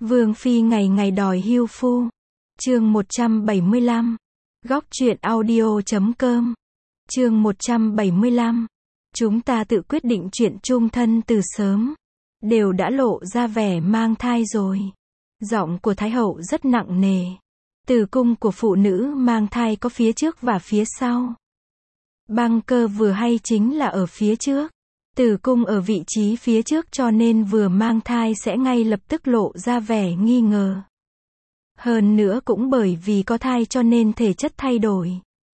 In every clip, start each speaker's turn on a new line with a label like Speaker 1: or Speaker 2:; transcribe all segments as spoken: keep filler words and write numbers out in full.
Speaker 1: Vương phi ngày ngày đòi hưu phu. Chương một trăm bảy mươi lăm. Góc truyện audio chấm com. Chương một trăm bảy mươi lăm. Chúng ta tự quyết định chuyện chung thân từ sớm. Đều đã lộ ra vẻ mang thai rồi. Giọng của Thái hậu rất nặng nề. Tử cung của phụ nữ mang thai có phía trước và phía sau. Băng cơ vừa hay chính là ở phía trước. Tử cung ở vị trí phía trước cho nên vừa mang thai sẽ ngay lập tức lộ ra vẻ nghi ngờ. Hơn nữa cũng bởi vì có thai cho nên thể chất thay đổi.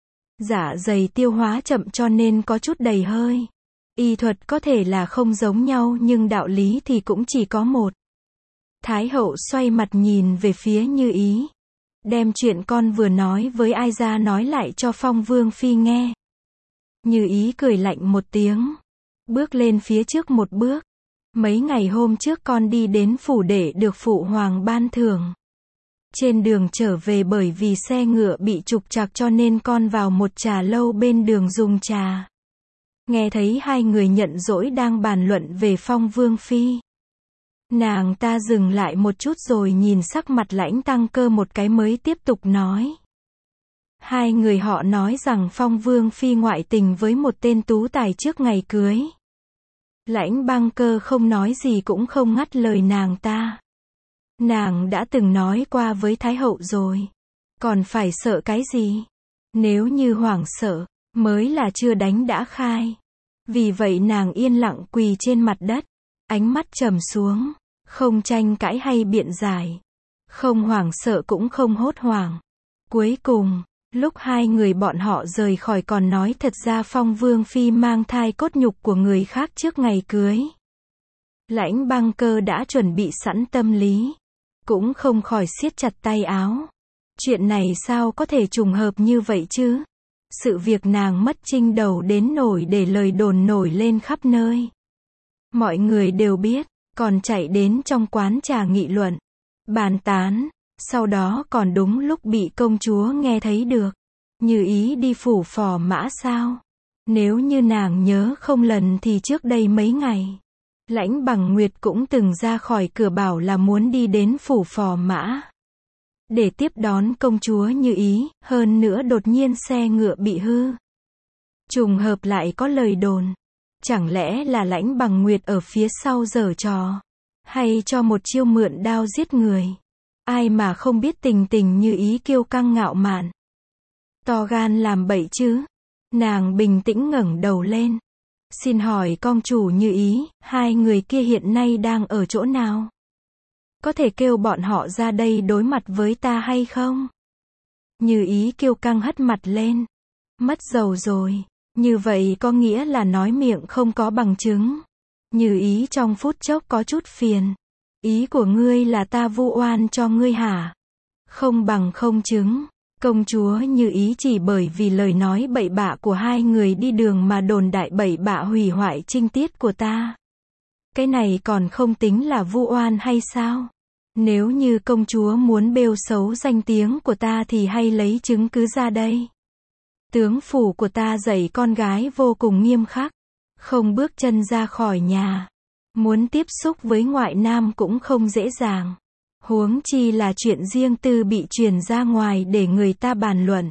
Speaker 1: Dạ dày tiêu hóa chậm cho nên có chút đầy hơi. Y thuật có thể là không giống nhau nhưng đạo lý thì cũng chỉ có một. Thái hậu xoay mặt nhìn về phía Như Ý. Đem chuyện con vừa nói với ai ra nói lại cho Phong Vương phi nghe. Như Ý cười lạnh một tiếng. Bước lên phía trước một bước. Mấy ngày hôm trước con đi đến phủ để được phụ hoàng ban thưởng. Trên đường trở về bởi vì xe ngựa bị trục trặc cho nên con vào một trà lâu bên đường dùng trà. Nghe thấy hai người nhận dỗi đang bàn luận về Phong Vương phi. Nàng ta dừng lại một chút rồi nhìn sắc mặt Lãnh Tăng Cơ một cái mới tiếp tục nói. Hai người họ nói rằng Phong Vương phi ngoại tình với một tên tú tài trước ngày cưới. Lãnh Băng Cơ không nói gì cũng không ngắt lời nàng ta. Nàng đã từng nói qua với Thái hậu rồi. Còn phải sợ cái gì? Nếu như hoảng sợ, mới là chưa đánh đã khai. Vì vậy nàng yên lặng quỳ trên mặt đất. Ánh mắt trầm xuống. Không tranh cãi hay biện giải. Không hoảng sợ cũng không hốt hoảng. Cuối cùng, lúc hai người bọn họ rời khỏi còn nói thật ra Phong Vương phi mang thai cốt nhục của người khác trước ngày cưới. Lãnh Băng Cơ đã chuẩn bị sẵn tâm lý. Cũng không khỏi siết chặt tay áo. Chuyện này sao có thể trùng hợp như vậy chứ? Sự việc nàng mất trinh đầu đến nổi để lời đồn nổi lên khắp nơi. Mọi người đều biết, còn chạy đến trong quán trà nghị luận, bàn tán, sau đó còn đúng lúc bị công chúa nghe thấy được. Như Ý đi phủ Phò Mã sao? Nếu như nàng nhớ không lầm thì trước đây mấy ngày, Lãnh Bằng Nguyệt cũng từng ra khỏi cửa bảo là muốn đi đến phủ Phò Mã để tiếp đón công chúa Như Ý, hơn nữa đột nhiên xe ngựa bị hư. Trùng hợp lại có lời đồn. Chẳng lẽ là Lãnh Bằng Nguyệt ở phía sau giở trò, hay cho một chiêu mượn đao giết người? Ai mà không biết tình tình Như Ý kiêu căng ngạo mạn, to gan làm bậy chứ? Nàng bình tĩnh ngẩng đầu lên. Xin hỏi công chủ Như Ý, hai người kia hiện nay đang ở chỗ nào? Có thể kêu bọn họ ra đây đối mặt với ta hay không? Như Ý kiêu căng hất mặt lên. Mất dầu rồi. Như vậy có nghĩa là nói miệng không có bằng chứng. Như Ý trong phút chốc có chút phiền. Ý của ngươi là ta vu oan cho ngươi hả? Không bằng không chứng. Công chúa Như Ý chỉ bởi vì lời nói bậy bạ của hai người đi đường mà đồn đại bậy bạ hủy hoại trinh tiết của ta. Cái này còn không tính là vu oan hay sao? Nếu như công chúa muốn bêu xấu danh tiếng của ta thì hay lấy chứng cứ ra đây. Tướng phủ của ta dạy con gái vô cùng nghiêm khắc. Không bước chân ra khỏi nhà. Muốn tiếp xúc với ngoại nam cũng không dễ dàng. Huống chi là chuyện riêng tư bị truyền ra ngoài để người ta bàn luận.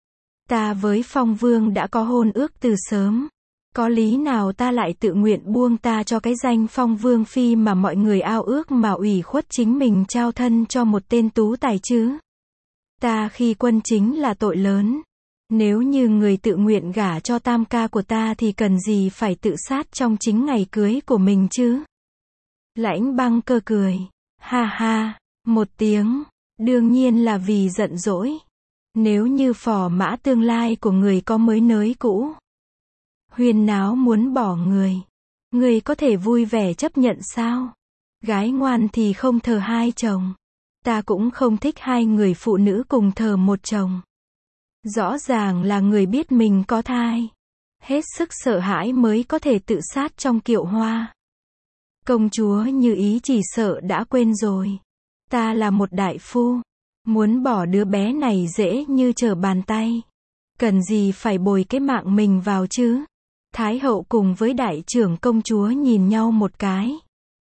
Speaker 1: Ta với Phong Vương đã có hôn ước từ sớm. Có lý nào ta lại tự nguyện buông ta cho cái danh Phong Vương phi mà mọi người ao ước mà ủy khuất chính mình trao thân cho một tên tú tài chứ? Ta khi quân chính là tội lớn. Nếu như người tự nguyện gả cho tam ca của ta thì cần gì phải tự sát trong chính ngày cưới của mình chứ? Lãnh Băng Cơ cười. Ha ha, một tiếng. Đương nhiên là vì giận dỗi. Nếu như Phò Mã tương lai của người có mới nới cũ, huyên náo muốn bỏ người, người có thể vui vẻ chấp nhận sao? Gái ngoan thì không thờ hai chồng. Ta cũng không thích hai người phụ nữ cùng thờ một chồng. Rõ ràng là người biết mình có thai. Hết sức sợ hãi mới có thể tự sát trong kiệu hoa. Công chúa Như Ý chỉ sợ đã quên rồi. Ta là một đại phu. Muốn bỏ đứa bé này dễ như trở bàn tay. Cần gì phải bồi cái mạng mình vào chứ? Thái hậu cùng với đại trưởng công chúa nhìn nhau một cái.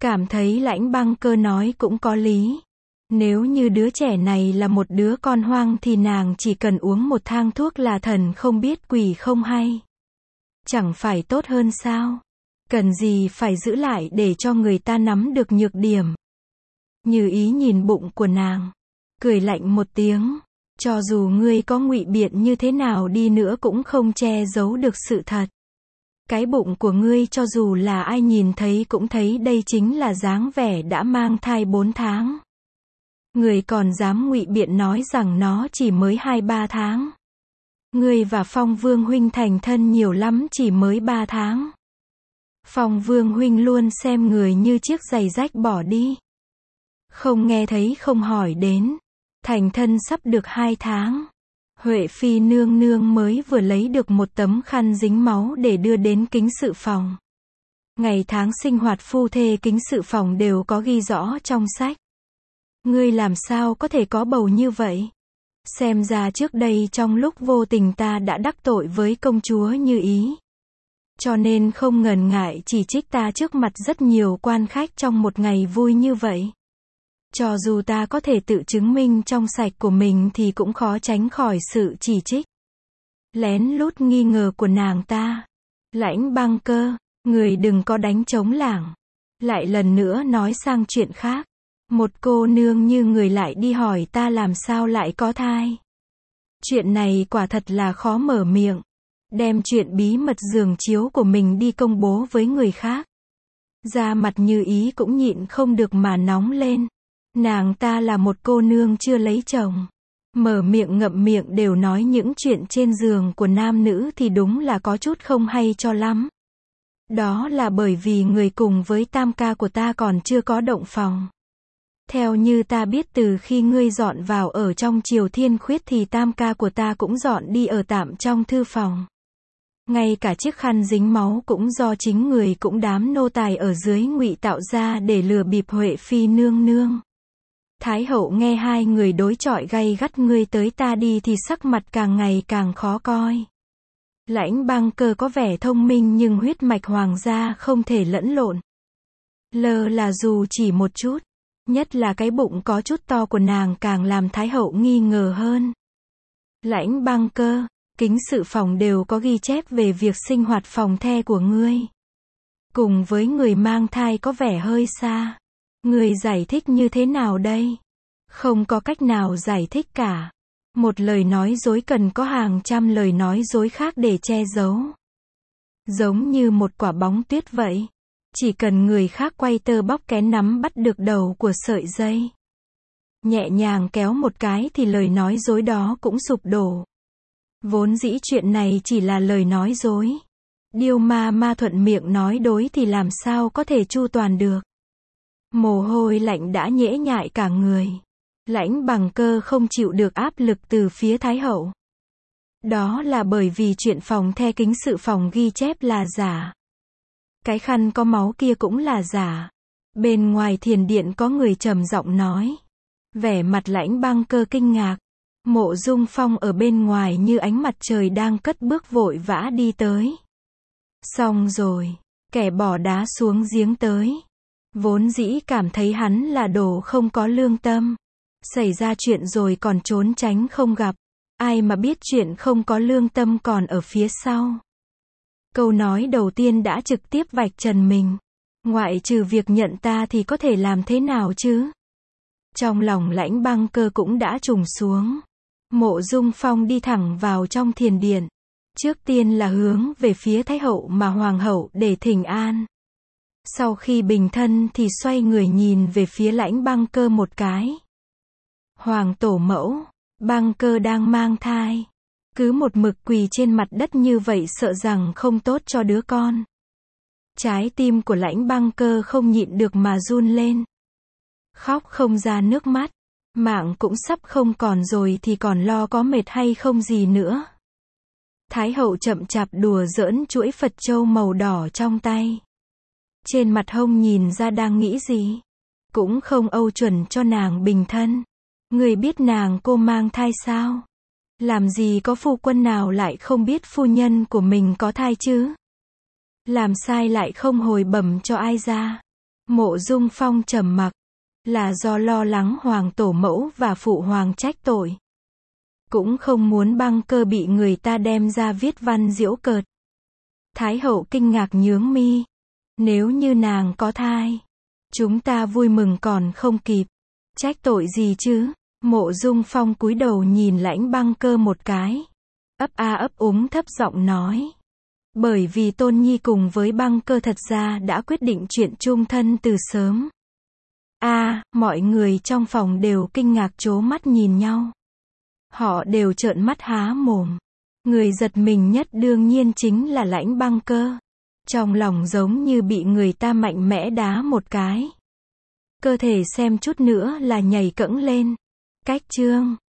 Speaker 1: Cảm thấy Lãnh Băng Cơ nói cũng có lý. Nếu như đứa trẻ này là một đứa con hoang thì nàng chỉ cần uống một thang thuốc là thần không biết quỷ không hay. Chẳng phải tốt hơn sao? Cần gì phải giữ lại để cho người ta nắm được nhược điểm. Như Ý nhìn bụng của nàng, cười lạnh một tiếng. Cho dù ngươi có ngụy biện như thế nào đi nữa cũng không che giấu được sự thật. Cái bụng của ngươi cho dù là ai nhìn thấy cũng thấy đây chính là dáng vẻ đã mang thai bốn tháng. Ngươi còn dám ngụy biện nói rằng nó chỉ mới hai ba tháng. Ngươi và Phong Vương huynh thành thân nhiều lắm chỉ mới ba tháng. Phong Vương huynh luôn xem người như chiếc giày rách bỏ đi. Không nghe thấy không hỏi đến. Thành thân sắp được hai tháng. Huệ Phi nương nương mới vừa lấy được một tấm khăn dính máu để đưa đến kính sự phòng. Ngày tháng sinh hoạt phu thê kính sự phòng đều có ghi rõ trong sách. Ngươi làm sao có thể có bầu như vậy? Xem ra trước đây trong lúc vô tình ta đã đắc tội với công chúa Như Ý. Cho nên không ngần ngại chỉ trích ta trước mặt rất nhiều quan khách trong một ngày vui như vậy. Cho dù ta có thể tự chứng minh trong sạch của mình thì cũng khó tránh khỏi sự chỉ trích. Lén lút nghi ngờ của nàng ta. Lãnh Băng Cơ, người đừng có đánh trống lảng. Lại lần nữa nói sang chuyện khác. Một cô nương như người lại đi hỏi ta làm sao lại có thai. Chuyện này quả thật là khó mở miệng. Đem chuyện bí mật giường chiếu của mình đi công bố với người khác. Da mặt Như Ý cũng nhịn không được mà nóng lên. Nàng ta là một cô nương chưa lấy chồng. Mở miệng ngậm miệng đều nói những chuyện trên giường của nam nữ thì đúng là có chút không hay cho lắm. Đó là bởi vì người cùng với tam ca của ta còn chưa có động phòng. Theo như ta biết từ khi ngươi dọn vào ở trong Triều Thiên Khuyết thì tam ca của ta cũng dọn đi ở tạm trong thư phòng. Ngay cả chiếc khăn dính máu cũng do chính người cũng đám nô tài ở dưới ngụy tạo ra để lừa bịp Huệ Phi nương nương. Thái hậu nghe hai người đối chọi gay gắt ngươi tới ta đi thì sắc mặt càng ngày càng khó coi. Lãnh Băng Cơ có vẻ thông minh nhưng huyết mạch hoàng gia không thể lẫn lộn. Lơ là dù chỉ một chút. Nhất là cái bụng có chút to của nàng càng làm Thái hậu nghi ngờ hơn. Lãnh Băng Cơ, kính sự phòng đều có ghi chép về việc sinh hoạt phòng the của ngươi. Cùng với người mang thai có vẻ hơi xa. Người giải thích như thế nào đây? Không có cách nào giải thích cả. Một lời nói dối cần có hàng trăm lời nói dối khác để che giấu. Giống như một quả bóng tuyết vậy. Chỉ cần người khác quay tơ bóc kén nắm bắt được đầu của sợi dây. Nhẹ nhàng kéo một cái thì lời nói dối đó cũng sụp đổ. Vốn dĩ chuyện này chỉ là lời nói dối. Điêu ma ma thuận miệng nói đối thì làm sao có thể chu toàn được. Mồ hôi lạnh đã nhễ nhại cả người. Lãnh Băng Cơ không chịu được áp lực từ phía Thái hậu. Đó là bởi vì chuyện phòng the kính sự phòng ghi chép là giả. Cái khăn có máu kia cũng là giả. Bên ngoài thiền điện có người trầm giọng nói. Vẻ mặt Lãnh Băng Cơ kinh ngạc. Mộ Dung Phong ở bên ngoài như ánh mặt trời đang cất bước vội vã đi tới. Xong rồi, kẻ bỏ đá xuống giếng tới. Vốn dĩ cảm thấy hắn là đồ không có lương tâm. Xảy ra chuyện rồi còn trốn tránh không gặp. Ai mà biết chuyện không có lương tâm còn ở phía sau. Câu nói đầu tiên đã trực tiếp vạch trần mình. Ngoại trừ việc nhận ta thì có thể làm thế nào chứ? Trong lòng Lãnh Băng Cơ cũng đã trùng xuống. Mộ Dung Phong đi thẳng vào trong thiền điện. Trước tiên là hướng về phía Thái hậu mà Hoàng hậu để thỉnh an. Sau khi bình thân thì xoay người nhìn về phía Lãnh Băng Cơ một cái. Hoàng tổ mẫu, Băng Cơ đang mang thai. Cứ một mực quỳ trên mặt đất như vậy sợ rằng không tốt cho đứa con. Trái tim của Lãnh Băng Cơ không nhịn được mà run lên. Khóc không ra nước mắt. Mạng cũng sắp không còn rồi thì còn lo có mệt hay không gì nữa. Thái hậu chậm chạp đùa giỡn chuỗi Phật châu màu đỏ trong tay. Trên mặt hông nhìn ra đang nghĩ gì. Cũng không âu chuẩn cho nàng bình thân. Người biết nàng cô mang thai sao? Làm gì có phu quân nào lại không biết phu nhân của mình có thai chứ? Làm sai lại không hồi bẩm cho ai ra. Mộ Dung Phong trầm mặc, là do lo lắng hoàng tổ mẫu và phụ hoàng trách tội. Cũng không muốn Băng Cơ bị người ta đem ra viết văn giễu cợt. Thái hậu kinh ngạc nhướng mi. Nếu như nàng có thai, chúng ta vui mừng còn không kịp. Trách tội gì chứ? Mộ Dung Phong cúi đầu nhìn Lãnh Băng Cơ một cái. Ấp a ấp úng thấp giọng nói. Bởi vì Tôn Nhi cùng với Băng Cơ thật ra đã quyết định chuyện chung thân từ sớm. A, à, mọi người trong phòng đều kinh ngạc trố mắt nhìn nhau. Họ đều trợn mắt há mồm. Người giật mình nhất đương nhiên chính là Lãnh Băng Cơ. Trong lòng giống như bị người ta mạnh mẽ đá một cái. Cơ thể xem chút nữa là nhảy cẫng lên. Cách chương